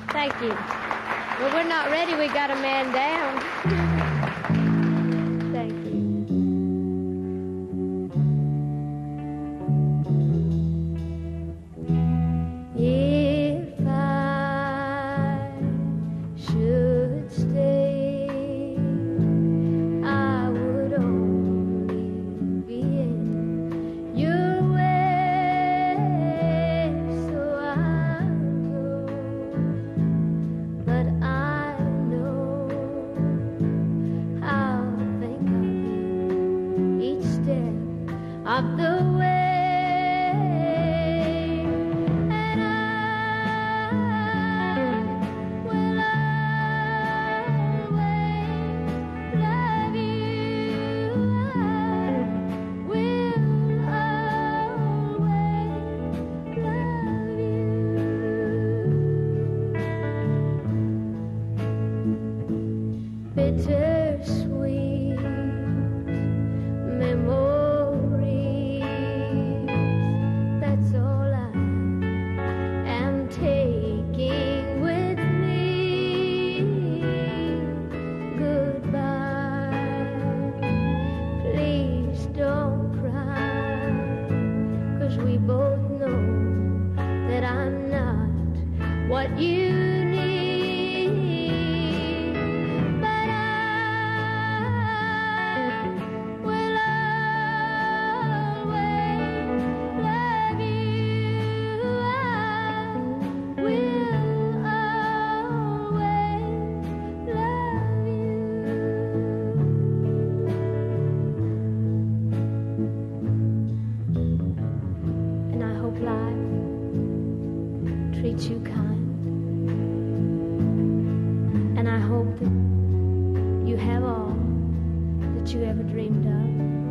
Thank you. Well, we're not ready. We got a man down. Thank you. If I should stay, I would only be in your way, so I'll go. But I know I'll think of you each step of the way. And I will always love you. I will always love you. Bittersweet memories, that's all I am taking with me. Goodbye, please don't cry, 'cause we both know that I'm not what you need. But I will always love you. I will always love you. And I hope life treats you kind. And I hope that you have all that you ever dreamed of.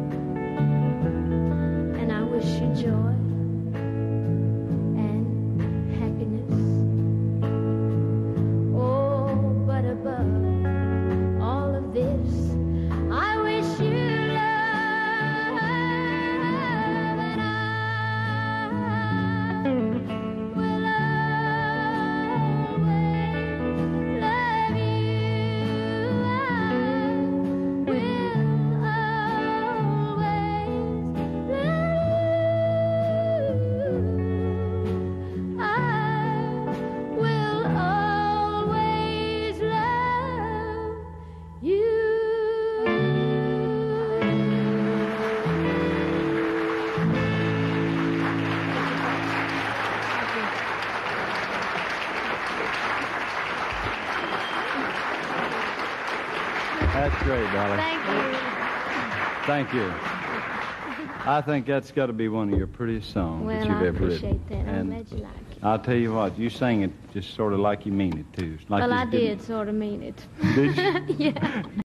And I wish you joy and happiness. Oh, but above all of this, I wish you love. And I will always love you. I will always love you. I will always love you. That's great, darling. Thank you. Thank you. I think that's got to be one of your prettiest songs that Well, you've I ever written. appreciate that. I'm And glad you like it. I'll tell you what, you sang it just sort of like you mean it, too. Like Well, you I didn't- did sort of mean it. Did you? Yeah.